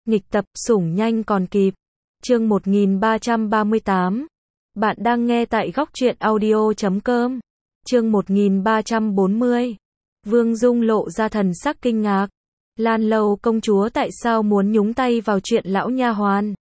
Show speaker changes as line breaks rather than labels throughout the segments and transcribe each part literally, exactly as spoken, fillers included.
Nghịch tập, sủng nhanh còn kịp. Chương một nghìn ba trăm ba mươi tám. Bạn đang nghe tại góc truyện audio chấm com. Chương một nghìn ba trăm bốn mươi. Vương Dung lộ ra thần sắc kinh ngạc. Lan Lâu công chúa tại sao muốn nhúng tay vào chuyện lão nha hoàn?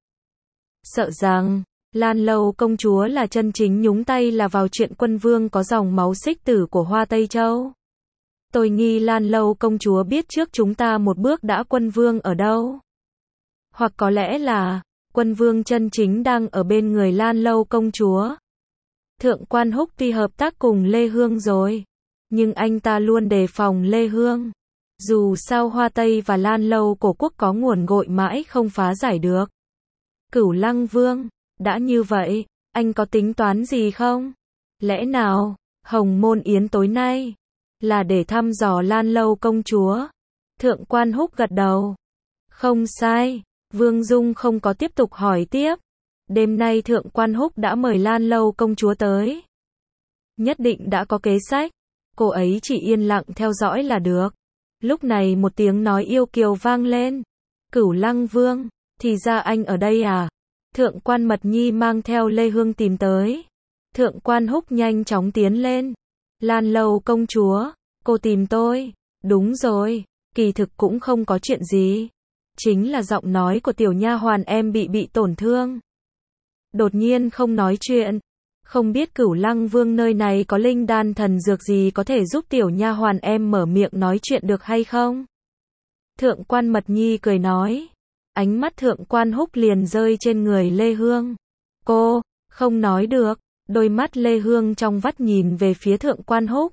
Sợ rằng, Lan Lâu công chúa là chân chính nhúng tay là vào chuyện quân vương có dòng máu xích tử của Hoa Tây Châu. Tôi nghi Lan Lâu công chúa biết trước chúng ta một bước đã quân vương ở đâu. Hoặc có lẽ là, quân vương chân chính đang ở bên người Lan Lâu công chúa. Thượng quan Húc tuy hợp tác cùng Lê Hương rồi, nhưng anh ta luôn đề phòng Lê Hương. Dù sao Hoa Tây và Lan Lâu cổ quốc có nguồn gội mãi không phá giải được. Cửu Lăng Vương, đã như vậy, anh có tính toán gì không? Lẽ nào, Hồng Môn Yến tối nay, là để thăm dò Lan Lâu công chúa? Thượng quan Húc gật đầu. Không sai, Vương Dung không có tiếp tục hỏi tiếp. Đêm nay Thượng quan Húc đã mời Lan Lâu công chúa tới. Nhất định đã có kế sách, cô ấy chỉ yên lặng theo dõi là được. Lúc này một tiếng nói yêu kiều vang lên. Cửu Lăng Vương, thì ra anh ở đây à? Thượng quan Mật Nhi mang theo Lê Hương tìm tới. Thượng quan Húc nhanh chóng tiến lên. Lan Lâu công chúa, cô tìm tôi. Đúng rồi, kỳ thực cũng không có chuyện gì. Chính là giọng nói của tiểu nha hoàn em bị bị tổn thương. Đột nhiên không nói chuyện. Không biết Cửu Lăng Vương nơi này có linh đan thần dược gì có thể giúp tiểu nha hoàn em mở miệng nói chuyện được hay không? Thượng quan Mật Nhi cười nói. Ánh mắt Thượng quan Húc liền rơi trên người Lê Hương. Cô, không nói được. Đôi mắt Lê Hương trong vắt nhìn về phía Thượng quan Húc.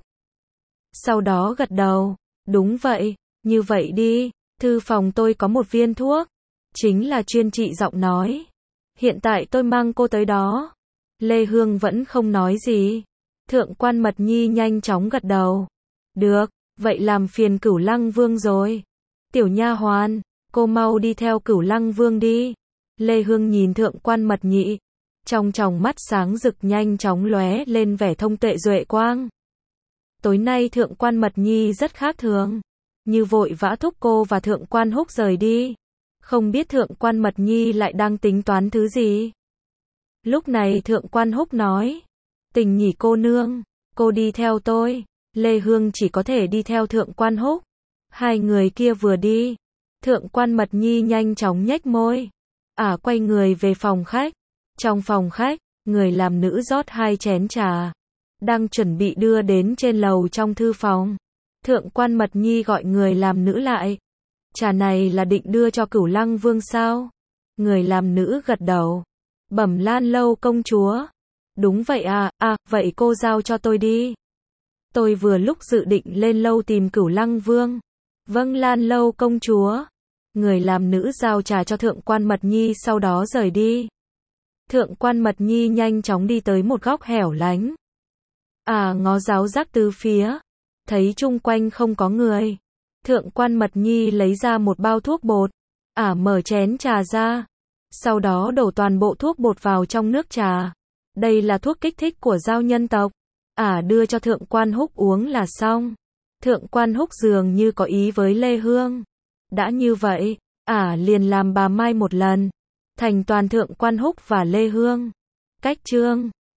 Sau đó gật đầu. Đúng vậy, như vậy đi. Thư phòng tôi có một viên thuốc. Chính là chuyên trị giọng nói. Hiện tại tôi mang cô tới đó. Lê Hương vẫn không nói gì. Thượng quan Mật Nhi nhanh chóng gật đầu. Được, vậy làm phiền Cửu Lăng Vương rồi. Tiểu nha hoàn, cô mau đi theo Cửu Lăng Vương đi. Lê Hương nhìn Thượng quan Mật Nhi. Trong tròng mắt sáng rực nhanh chóng lóe lên vẻ thông tuệ duệ quang. Tối nay Thượng quan Mật Nhi rất khác thường. Như vội vã thúc cô và Thượng quan Húc rời đi. Không biết Thượng quan Mật Nhi lại đang tính toán thứ gì. Lúc này Thượng quan Húc nói. Tình nhỉ cô nương, cô đi theo tôi. Lê Hương chỉ có thể đi theo Thượng quan Húc. Hai người kia vừa đi. Thượng quan Mật Nhi nhanh chóng nhếch môi. À quay người về phòng khách. Trong phòng khách, người làm nữ rót hai chén trà. Đang chuẩn bị đưa đến trên lầu trong thư phòng. Thượng quan Mật Nhi gọi người làm nữ lại. Trà này là định đưa cho Cửu Lăng Vương sao? Người làm nữ gật đầu. Bẩm Lan Lâu công chúa. Đúng vậy à, à, vậy cô giao cho tôi đi. Tôi vừa lúc dự định lên lâu tìm Cửu Lăng Vương. Vâng Lan Lâu công chúa. Người làm nữ giao trà cho Thượng quan Mật Nhi sau đó rời đi. Thượng quan Mật Nhi nhanh chóng đi tới một góc hẻo lánh. À ngó giáo giác tứ phía. Thấy chung quanh không có người. Thượng quan Mật Nhi lấy ra một bao thuốc bột. À mở chén trà ra. Sau đó đổ toàn bộ thuốc bột vào trong nước trà. Đây là thuốc kích thích của giao nhân tộc. À đưa cho Thượng quan Húc uống là xong. Thượng quan Húc dường như có ý với Lê Hương. Đã như vậy, à liền làm bà Mai một lần. Thành toàn Thượng quan Húc và Lê Hương. Cách chương